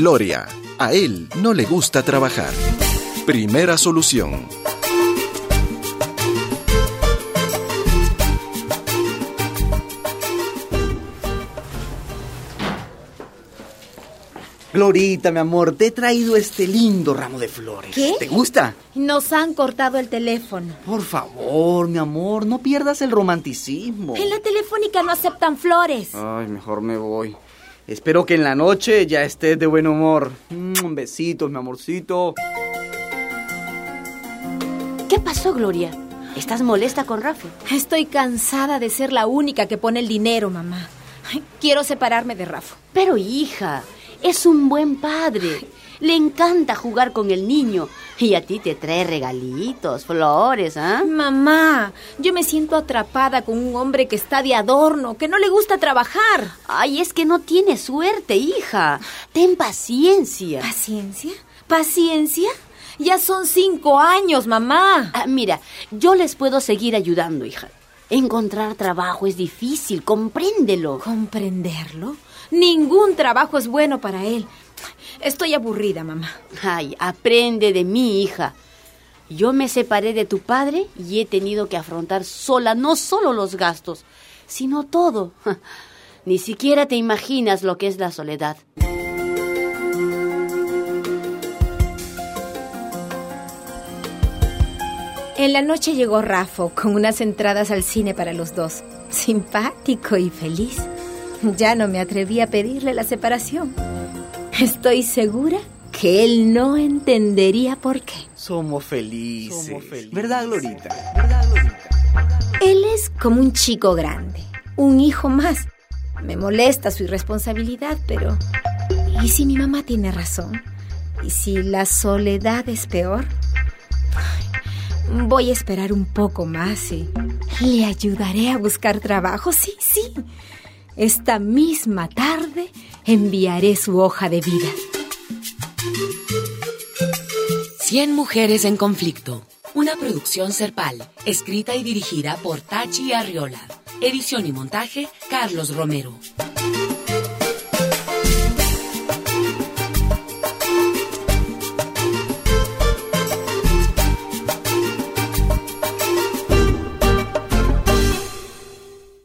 Gloria. A él no le gusta trabajar. Primera solución. Glorita, mi amor, te he traído este lindo ramo de flores. ¿Qué? ¿Te gusta? Nos han cortado el teléfono. Por favor, mi amor, no pierdas el romanticismo. En la telefónica no aceptan flores. Ay, mejor me voy. Espero que en la noche ya estés de buen humor. Besitos, mi amorcito. ¿Qué pasó, Gloria? ¿Estás molesta con Rafa? Estoy cansada de ser la única que pone el dinero, mamá. Quiero separarme de Rafa. Pero, hija, es un buen padre. Le encanta jugar con el niño. Y a ti te trae regalitos, flores, ¿ah? Mamá, yo me siento atrapada con un hombre que está de adorno, que no le gusta trabajar. Ay, es que no tiene suerte, hija. Ten paciencia. ¿Paciencia? ¿Paciencia? Ya son 5 años, mamá. Mira, yo les puedo seguir ayudando, hija. Encontrar trabajo es difícil, compréndelo. ¿Comprenderlo? Ningún trabajo es bueno para él. Estoy aburrida, mamá. Ay, aprende de mí, hija. Yo me separé de tu padre y he tenido que afrontar sola no solo los gastos, sino todo. Ni siquiera te imaginas lo que es la soledad. En la noche llegó Rafa con unas entradas al cine para los dos. Simpático y feliz. Ya no me atreví a pedirle la separación. Estoy segura que él no entendería por qué. Somos felices. ¿Verdad, Glorita? Él es como un chico grande, un hijo más. Me molesta su irresponsabilidad, pero... ¿y si mi mamá tiene razón? ¿Y si la soledad es peor? Voy a esperar un poco más y le ayudaré a buscar trabajo. Sí. Esta misma tarde enviaré su hoja de vida. 100 mujeres en conflicto. Una producción Serpal, escrita y dirigida por Tachi Arriola. Edición y montaje, Carlos Romero.